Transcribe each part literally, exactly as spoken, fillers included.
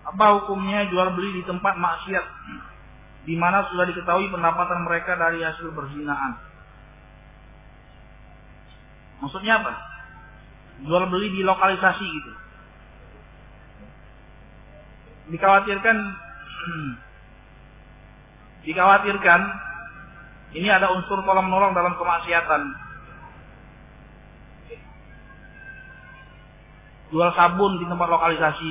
Apa hukumnya jual beli di tempat maksiat di mana sudah diketahui pendapatan mereka dari hasil perzinaan? Maksudnya apa? Jual beli di lokalisasi gitu. Dikhawatirkan dikhawatirkan ini ada unsur tolong menolong dalam kemaksiatan. Jual sabun di tempat lokalisasi.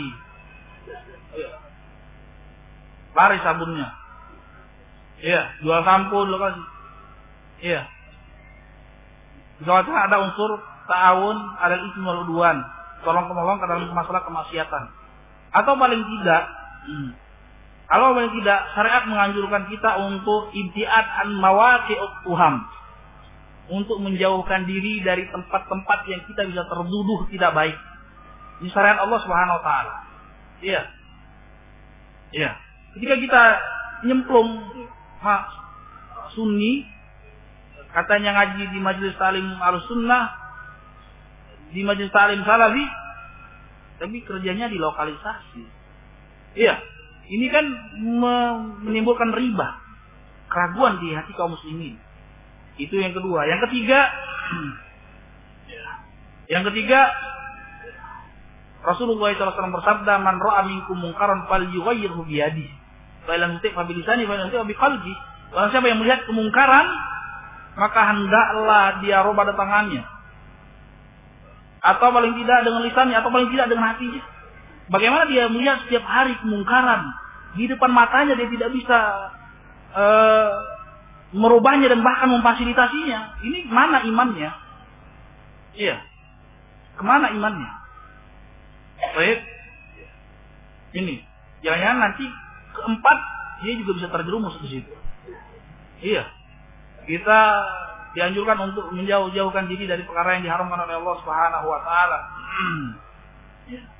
Laris sabunnya. Iya, jual sampo di lokasi. Iya. Dikhawatirkan ada unsur ta'awun alal itsmi wal udwan, tolong menolong dalam masalah kemaksiatan. Atau paling tidak, hmm, kalau paling tidak syariat menganjurkan kita untuk ibtiad an mawaqi'ut tuham, untuk menjauhkan diri dari tempat-tempat yang kita bisa tertuduh tidak baik. Ini syariat Allah Subhanahu wa taala. Iya. Iya. Ketika kita nyemplung ha, Sunni, katanya ngaji di majelis talim Ahlussunnah, di majelis talim Salafi, tapi kerjanya di lokalisasi. Iya. Ini kan menimbulkan riba, keraguan di hati kaum muslimin. Itu yang kedua. Yang ketiga, yang ketiga, Rasulullah shallallahu alaihi wasallam bersabda, "Man ra'a minkum munkaran falyughayyirhu bi yadihi, fa lam yastati' fa bi lisanihi, fa lam yastati' bi qalbihi." Barang siapa yang melihat kemungkaran, maka hendaklah dia rubah dengan tangannya, atau paling tidak dengan lisannya, atau paling tidak dengan hatinya. Bagaimana dia melihat setiap hari kemungkaran di depan matanya, dia tidak bisa uh, merubahnya dan bahkan memfasilitasinya. Ini mana imannya? Iya, kemana imannya? Baik, ini jangan-jangan nanti keempat dia juga bisa terjerumus ke situ. Iya, kita dianjurkan untuk menjauh-jauhkan diri dari perkara yang diharamkan oleh Allah Subhanahu wa taala.